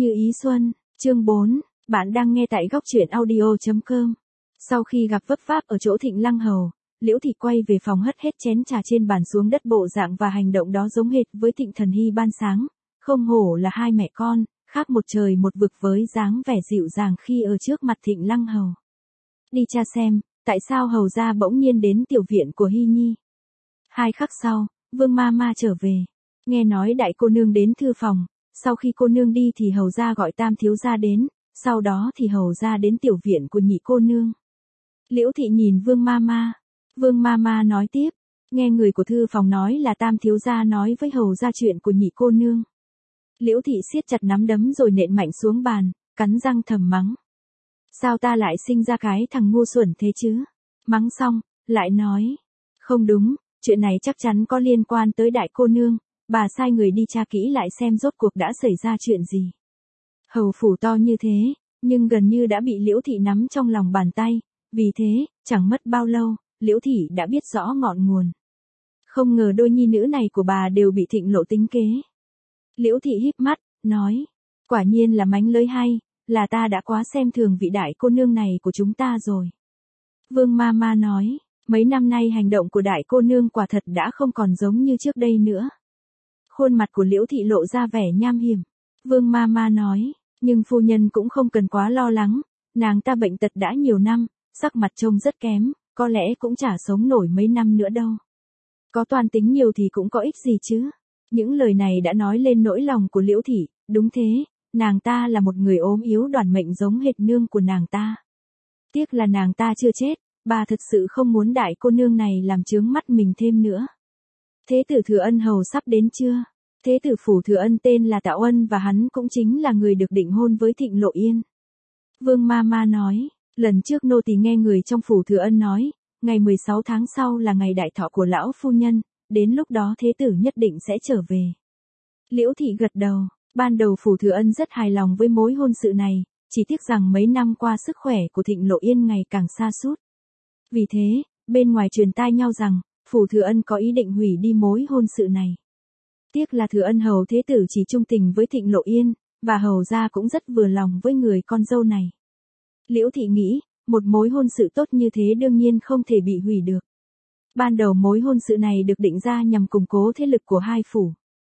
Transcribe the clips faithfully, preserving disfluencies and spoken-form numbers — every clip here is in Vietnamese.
Như ý xuân, chương bốn, bạn đang nghe tại góc truyện audio chấm com. Sau khi gặp vấp váp ở chỗ Thịnh Lăng Hầu, Liễu Thị quay về phòng hất hết chén trà trên bàn xuống đất, bộ dạng và hành động đó giống hệt với Thịnh Thần Hy ban sáng, không hổ là hai mẹ con, khác một trời một vực với dáng vẻ dịu dàng khi ở trước mặt Thịnh Lăng Hầu. Đi tra xem, tại sao hầu gia bỗng nhiên đến tiểu viện của Hy Nhi. Hai khắc sau, Vương ma ma trở về, nghe nói đại cô nương đến thư phòng, sau khi cô nương đi thì hầu gia gọi tam thiếu gia đến, sau đó thì hầu gia đến tiểu viện của nhị cô nương. Liễu Thị nhìn Vương ma ma, Vương ma ma nói tiếp, nghe người của thư phòng nói là tam thiếu gia nói với hầu gia chuyện của nhị cô nương. Liễu Thị siết chặt nắm đấm rồi nện mạnh xuống bàn, cắn răng thầm mắng. Sao ta lại sinh ra cái thằng ngu xuẩn thế chứ? Mắng xong, lại nói, không đúng, chuyện này chắc chắn có liên quan tới đại cô nương, bà sai người đi tra kỹ lại xem rốt cuộc đã xảy ra chuyện gì. Hầu phủ to như thế, nhưng gần như đã bị Liễu Thị nắm trong lòng bàn tay, vì thế, chẳng mất bao lâu, Liễu Thị đã biết rõ ngọn nguồn. Không ngờ đôi nhi nữ này của bà đều bị Thịnh Lộ tính kế. Liễu Thị híp mắt, nói, quả nhiên là mánh lưới hay, là ta đã quá xem thường vị đại cô nương này của chúng ta rồi. Vương ma ma nói, mấy năm nay hành động của đại cô nương quả thật đã không còn giống như trước đây nữa. Khuôn mặt của Liễu Thị lộ ra vẻ nham hiểm. Vương ma ma nói, nhưng phu nhân cũng không cần quá lo lắng, nàng ta bệnh tật đã nhiều năm, sắc mặt trông rất kém, có lẽ cũng chả sống nổi mấy năm nữa đâu. Có toan tính nhiều thì cũng có ích gì chứ. Những lời này đã nói lên nỗi lòng của Liễu Thị, đúng thế, nàng ta là một người ốm yếu đoản mệnh giống hệt nương của nàng ta. Tiếc là nàng ta chưa chết, bà thực sự không muốn đại cô nương này làm chướng mắt mình thêm nữa. Thế tử Thừa Ân hầu sắp đến chưa? Thế tử phủ Thừa Ân tên là Tạo Ân và hắn cũng chính là người được định hôn với Thịnh Lộ Yên. Vương ma ma nói, lần trước nô tỳ nghe người trong phủ Thừa Ân nói, ngày mười sáu tháng sau là ngày đại thọ của lão phu nhân, đến lúc đó thế tử nhất định sẽ trở về. Liễu Thị gật đầu, ban đầu phủ Thừa Ân rất hài lòng với mối hôn sự này, chỉ tiếc rằng mấy năm qua sức khỏe của Thịnh Lộ Yên ngày càng sa sút. Vì thế, bên ngoài truyền tai nhau rằng, phủ Thừa Ân có ý định hủy đi mối hôn sự này. Tiếc là Thừa Ân hầu thế tử chỉ trung tình với Thịnh Lộ Yên, và hầu gia cũng rất vừa lòng với người con dâu này. Liễu Thị nghĩ, một mối hôn sự tốt như thế đương nhiên không thể bị hủy được. Ban đầu mối hôn sự này được định ra nhằm củng cố thế lực của hai phủ.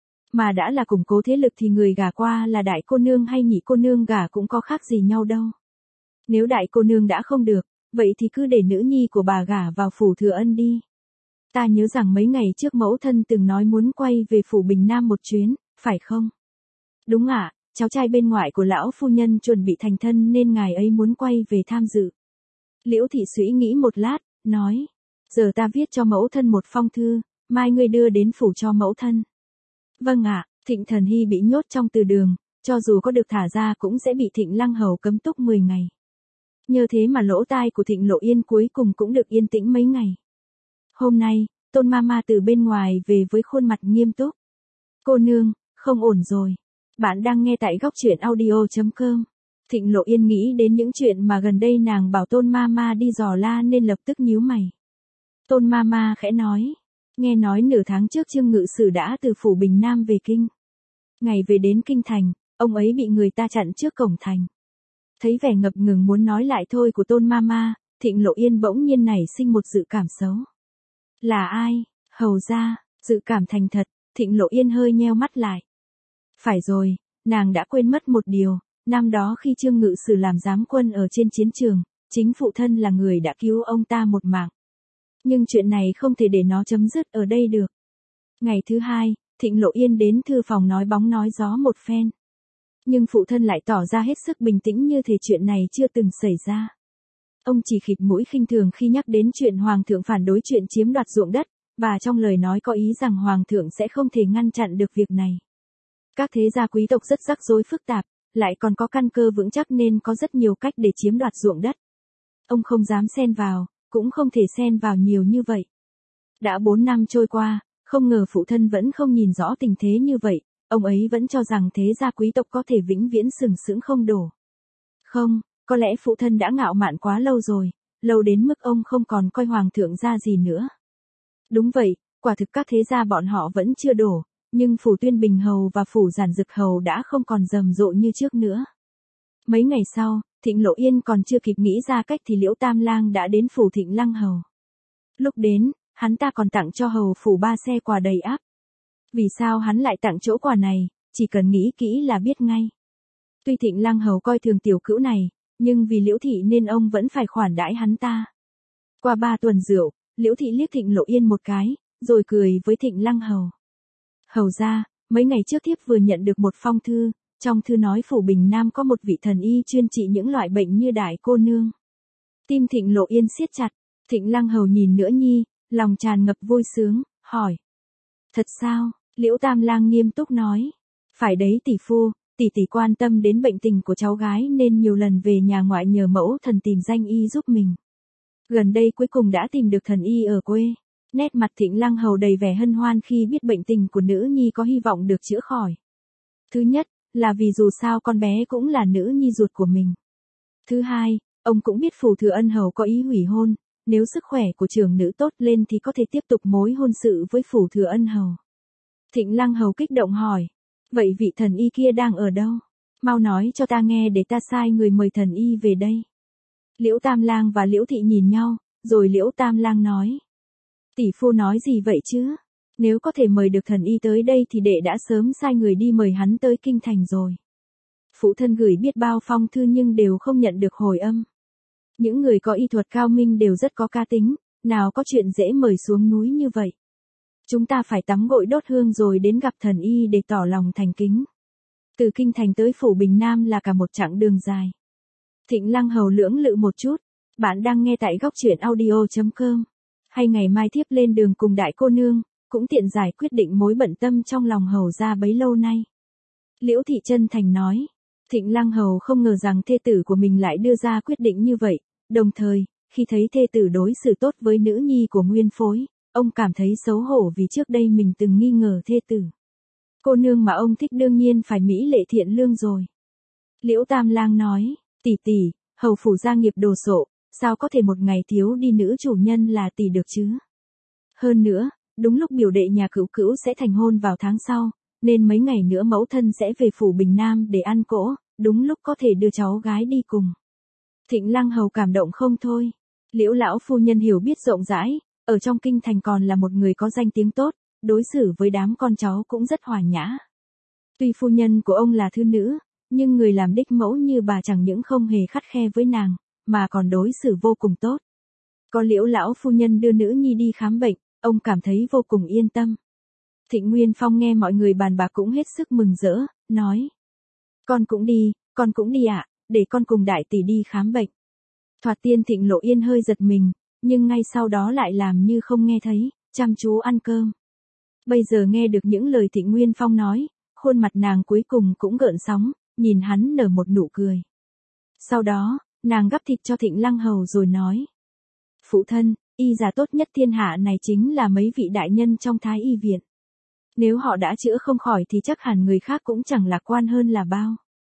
Mà đã là củng cố thế lực thì người gả qua là đại cô nương hay nhị cô nương gả cũng có khác gì nhau đâu. Nếu đại cô nương đã không được, vậy thì cứ để nữ nhi của bà gả vào phủ Thừa Ân đi. Ta nhớ rằng mấy ngày trước mẫu thân từng nói muốn quay về phủ Bình Nam một chuyến, phải không? Đúng ạ, cháu trai bên ngoại của lão phu nhân chuẩn bị thành thân nên ngài ấy muốn quay về tham dự. Liễu Thị suy nghĩ một lát, nói, giờ ta viết cho mẫu thân một phong thư, mai ngươi đưa đến phủ cho mẫu thân. Vâng ạ, Thịnh Thần Hy bị nhốt trong từ đường, cho dù có được thả ra cũng sẽ bị Thịnh Lăng Hầu cấm túc mười ngày. Nhờ thế mà lỗ tai của Thịnh Lộ Yên cuối cùng cũng được yên tĩnh mấy ngày. Hôm nay, Tôn ma ma từ bên ngoài về với khuôn mặt nghiêm túc. Cô nương, không ổn rồi. Bạn đang nghe tại góc truyện audio chấm com. Thịnh Lộ Yên nghĩ đến những chuyện mà gần đây nàng bảo Tôn ma ma đi dò la nên lập tức nhíu mày. Tôn ma ma khẽ nói, nghe nói nửa tháng trước Trương Ngự Sử đã từ phủ Bình Nam về kinh. Ngày về đến kinh thành, ông ấy bị người ta chặn trước cổng thành. Thấy vẻ ngập ngừng muốn nói lại thôi của Tôn ma ma, Thịnh Lộ Yên bỗng nhiên nảy sinh một dự cảm xấu. Là ai? Hầu gia, dự cảm thành thật, Thịnh Lộ Yên hơi nheo mắt lại. Phải rồi, nàng đã quên mất một điều, năm đó khi Trương Ngự Sử làm giám quân ở trên chiến trường, chính phụ thân là người đã cứu ông ta một mạng. Nhưng chuyện này không thể để nó chấm dứt ở đây được. Ngày thứ hai, Thịnh Lộ Yên đến thư phòng nói bóng nói gió một phen. Nhưng phụ thân lại tỏ ra hết sức bình tĩnh như thể chuyện này chưa từng xảy ra. Ông chỉ khịt mũi khinh thường khi nhắc đến chuyện hoàng thượng phản đối chuyện chiếm đoạt ruộng đất, và trong lời nói có ý rằng hoàng thượng sẽ không thể ngăn chặn được việc này. Các thế gia quý tộc rất rắc rối phức tạp, lại còn có căn cơ vững chắc nên có rất nhiều cách để chiếm đoạt ruộng đất. Ông không dám xen vào, cũng không thể xen vào nhiều như vậy. Đã bốn năm trôi qua, không ngờ phụ thân vẫn không nhìn rõ tình thế như vậy, ông ấy vẫn cho rằng thế gia quý tộc có thể vĩnh viễn sừng sững không đổ. Không, có lẽ phụ thân đã ngạo mạn quá lâu rồi, lâu đến mức ông không còn coi hoàng thượng ra gì nữa. Đúng vậy, quả thực các thế gia bọn họ vẫn chưa đổ, nhưng phủ Tuyên Bình Hầu và phủ Giản Dực Hầu đã không còn rầm rộ như trước nữa. Mấy ngày sau, Thịnh Lộ Yên còn chưa kịp nghĩ ra cách thì Liễu Tam Lang đã đến phủ Thịnh Lăng Hầu. Lúc đến, hắn ta còn tặng cho hầu phủ ba xe quà đầy ắp. Vì sao hắn lại tặng chỗ quà này, chỉ cần nghĩ kỹ là biết ngay. Tuy Thịnh Lăng Hầu coi thường tiểu cữu này, nhưng vì Liễu Thị nên ông vẫn phải khoản đãi hắn ta. Qua ba tuần rượu, Liễu Thị liếc Thịnh Lộ Yên một cái, rồi cười với Thịnh Lăng Hầu. Hầu ra, mấy ngày trước thiếp vừa nhận được một phong thư, trong thư nói phủ Bình Nam có một vị thần y chuyên trị những loại bệnh như đại cô nương. Tim Thịnh Lộ Yên siết chặt, Thịnh Lăng Hầu nhìn Nữ Nhi, lòng tràn ngập vui sướng, hỏi. Thật sao? Liễu Tam Lang nghiêm túc nói. Phải đấy tỷ phu, tỷ tỷ quan tâm đến bệnh tình của cháu gái nên nhiều lần về nhà ngoại nhờ mẫu thần tìm danh y giúp mình. Gần đây cuối cùng đã tìm được thần y ở quê. Nét mặt Thịnh Lăng Hầu đầy vẻ hân hoan khi biết bệnh tình của Nữ Nhi có hy vọng được chữa khỏi. Thứ nhất, là vì dù sao con bé cũng là Nữ Nhi ruột của mình. Thứ hai, ông cũng biết phủ Thừa Ân Hầu có ý hủy hôn, nếu sức khỏe của trưởng nữ tốt lên thì có thể tiếp tục mối hôn sự với phủ Thừa Ân Hầu. Thịnh Lăng Hầu kích động hỏi, vậy vị thần y kia đang ở đâu? Mau nói cho ta nghe để ta sai người mời thần y về đây. Liễu Tam Lang và Liễu Thị nhìn nhau, rồi Liễu Tam Lang nói. Tỷ phu nói gì vậy chứ? Nếu có thể mời được thần y tới đây thì đệ đã sớm sai người đi mời hắn tới kinh thành rồi. Phụ thân gửi biết bao phong thư nhưng đều không nhận được hồi âm. Những người có y thuật cao minh đều rất có cá tính, nào có chuyện dễ mời xuống núi như vậy. Chúng ta phải tắm gội đốt hương rồi đến gặp thần y để tỏ lòng thành kính. Từ kinh thành tới phủ Bình Nam là cả một chặng đường dài. Thịnh Lăng Hầu lưỡng lự một chút. Bạn đang nghe tại góc truyện audio chấm com. Hay ngày mai thiếp lên đường cùng đại cô nương, cũng tiện giải quyết định mối bận tâm trong lòng hầu ra bấy lâu nay. Liễu Thị chân thành nói. Thịnh Lăng Hầu không ngờ rằng thê tử của mình lại đưa ra quyết định như vậy. Đồng thời, khi thấy thê tử đối xử tốt với nữ nhi của nguyên phối, ông cảm thấy xấu hổ vì trước đây mình từng nghi ngờ thê tử. Cô nương mà ông thích đương nhiên phải mỹ lệ thiện lương rồi. Liễu Tam Lang nói, tỷ tỷ, hầu phủ gia nghiệp đồ sộ, sao có thể một ngày thiếu đi nữ chủ nhân là tỷ được chứ? Hơn nữa, đúng lúc biểu đệ nhà cữu cữu sẽ thành hôn vào tháng sau, nên mấy ngày nữa mẫu thân sẽ về phủ Bình Nam để ăn cỗ, đúng lúc có thể đưa cháu gái đi cùng. Thịnh Lăng Hầu cảm động không thôi. Liễu lão phu nhân hiểu biết rộng rãi, ở trong kinh thành còn là một người có danh tiếng tốt, đối xử với đám con cháu cũng rất hòa nhã. Tuy phu nhân của ông là thư nữ, nhưng người làm đích mẫu như bà chẳng những không hề khắt khe với nàng, mà còn đối xử vô cùng tốt. Có Liễu lão phu nhân đưa nữ nhi đi khám bệnh, ông cảm thấy vô cùng yên tâm. Thịnh Nguyên Phong nghe mọi người bàn bạc cũng hết sức mừng rỡ, nói. Con cũng đi, con cũng đi ạ, à, để con cùng đại tỷ đi khám bệnh. Thoạt tiên Thịnh Lộ Yên hơi giật mình, nhưng ngay sau đó lại làm như không nghe thấy, chăm chú ăn cơm. Bây giờ nghe được những lời Thịnh Nguyên Phong nói, khuôn mặt nàng cuối cùng cũng gợn sóng, nhìn hắn nở một nụ cười. Sau đó, nàng gắp thịt cho Thịnh Lăng Hầu rồi nói. Phụ thân, y giả tốt nhất thiên hạ này chính là mấy vị đại nhân trong Thái Y viện. Nếu họ đã chữa không khỏi thì chắc hẳn người khác cũng chẳng lạc quan hơn là bao.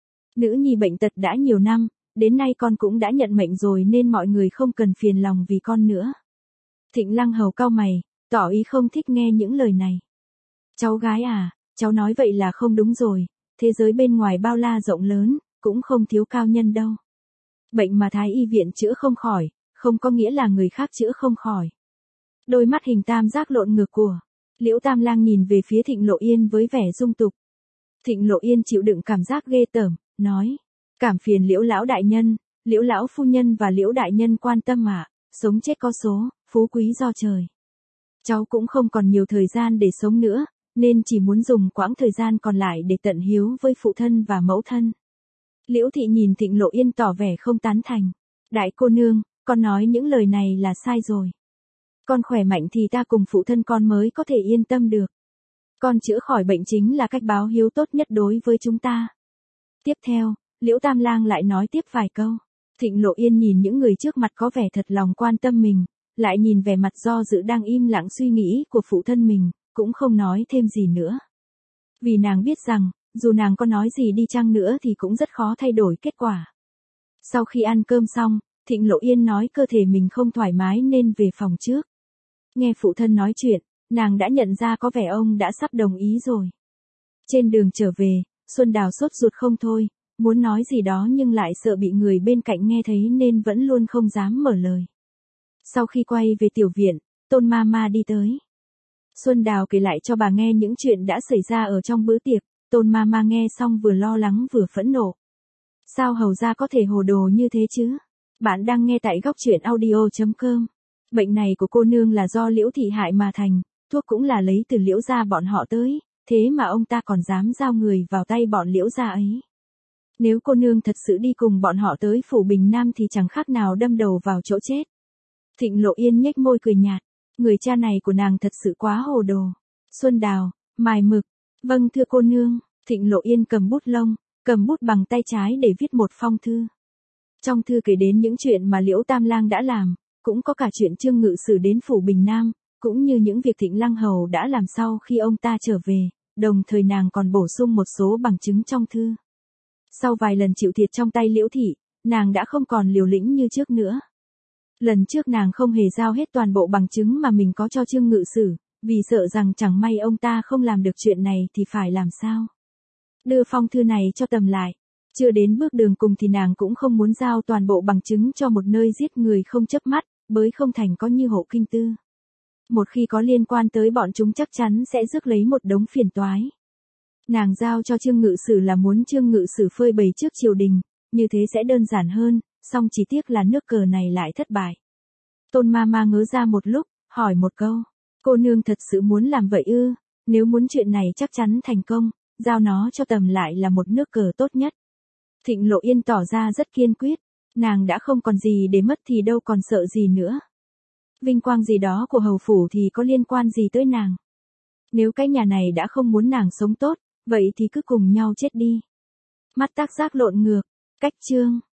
Nữ nhi bệnh tật đã nhiều năm, đến nay con cũng đã nhận mệnh rồi nên mọi người không cần phiền lòng vì con nữa. Thịnh Lăng Hầu cau mày, tỏ ý không thích nghe những lời này. Cháu gái à, cháu nói vậy là không đúng rồi, thế giới bên ngoài bao la rộng lớn, cũng không thiếu cao nhân đâu. Bệnh mà Thái Y viện chữa không khỏi, không có nghĩa là người khác chữa không khỏi. Đôi mắt hình tam giác lộn ngược của Liễu Tam Lang nhìn về phía Thịnh Lộ Yên với vẻ dung tục. Thịnh Lộ Yên chịu đựng cảm giác ghê tởm, nói. Cảm phiền Liễu lão đại nhân, Liễu lão phu nhân và Liễu đại nhân quan tâm ạ, sống chết có số, phú quý do trời. Cháu cũng không còn nhiều thời gian để sống nữa, nên chỉ muốn dùng quãng thời gian còn lại để tận hiếu với phụ thân và mẫu thân. Liễu Thị nhìn Thịnh Lộ Yên tỏ vẻ không tán thành. Đại cô nương, con nói những lời này là sai rồi. Con khỏe mạnh thì ta cùng phụ thân con mới có thể yên tâm được. Con chữa khỏi bệnh chính là cách báo hiếu tốt nhất đối với chúng ta. Tiếp theo, Liễu Tam Lang lại nói tiếp vài câu. Thịnh Lộ Yên nhìn những người trước mặt có vẻ thật lòng quan tâm mình, lại nhìn vẻ mặt do dự đang im lặng suy nghĩ của phụ thân mình, cũng không nói thêm gì nữa. Vì nàng biết rằng, dù nàng có nói gì đi chăng nữa thì cũng rất khó thay đổi kết quả. Sau khi ăn cơm xong, Thịnh Lộ Yên nói cơ thể mình không thoải mái nên về phòng trước. Nghe phụ thân nói chuyện, Nàng đã nhận ra có vẻ ông đã sắp đồng ý rồi. Trên đường trở về, Xuân Đào sốt ruột không thôi, muốn nói gì đó nhưng lại sợ bị người bên cạnh nghe thấy nên vẫn luôn không dám mở lời. Sau khi quay về tiểu viện, Tôn Mama đi tới. Xuân Đào kể lại cho bà nghe những chuyện đã xảy ra ở trong bữa tiệc, Tôn Mama nghe xong vừa lo lắng vừa phẫn nộ. Sao hầu gia có thể hồ đồ như thế chứ? Bạn đang nghe tại góc truyện audio chấm com. Bệnh này của cô nương là do Liễu thị hại mà thành, thuốc cũng là lấy từ Liễu gia bọn họ tới, thế mà ông ta còn dám giao người vào tay bọn Liễu gia ấy. Nếu cô nương thật sự đi cùng bọn họ tới phủ Bình Nam thì chẳng khác nào đâm đầu vào chỗ chết. Thịnh Lộ Yên nhếch môi cười nhạt, người cha này của nàng thật sự quá hồ đồ. Xuân Đào, mài mực. Vâng thưa cô nương. Thịnh Lộ Yên cầm bút lông, cầm bút bằng tay trái để viết một phong thư. Trong thư kể đến những chuyện mà Liễu Tam Lang đã làm, cũng có cả chuyện Trương Ngự Sử đến phủ Bình Nam, cũng như những việc Thịnh Lăng Hầu đã làm sau khi ông ta trở về, đồng thời nàng còn bổ sung một số bằng chứng trong thư. Sau vài lần chịu thiệt trong tay Liễu thị, nàng đã không còn liều lĩnh như trước nữa. Lần trước nàng không hề giao hết toàn bộ bằng chứng mà mình có cho Trương Ngự Sử, vì sợ rằng chẳng may ông ta không làm được chuyện này thì phải làm sao. Đưa phong thư này cho Tầm lại. Chưa đến bước đường cùng thì nàng cũng không muốn giao toàn bộ bằng chứng cho một nơi giết người không chớp mắt, bới không thành có như Hộ Kinh Tư. Một khi có liên quan tới bọn chúng chắc chắn sẽ rước lấy một đống phiền toái. Nàng giao cho Trương Ngự Sử là muốn Trương Ngự Sử phơi bày trước triều đình, như thế sẽ đơn giản hơn, song chỉ tiếc là nước cờ này lại thất bại. Tôn Mama ngớ ra một lúc, hỏi một câu, cô nương thật sự muốn làm vậy ư? Nếu muốn chuyện này chắc chắn thành công, giao nó cho Tầm lại là một nước cờ tốt nhất. Thịnh Lộ Yên tỏ ra rất kiên quyết, nàng đã không còn gì để mất thì đâu còn sợ gì nữa. Vinh quang gì đó của hầu phủ thì có liên quan gì tới nàng. Nếu cái nhà này đã không muốn nàng sống tốt, vậy thì cứ cùng nhau chết đi. Mắt Tác Giác lộn ngược, cách chương.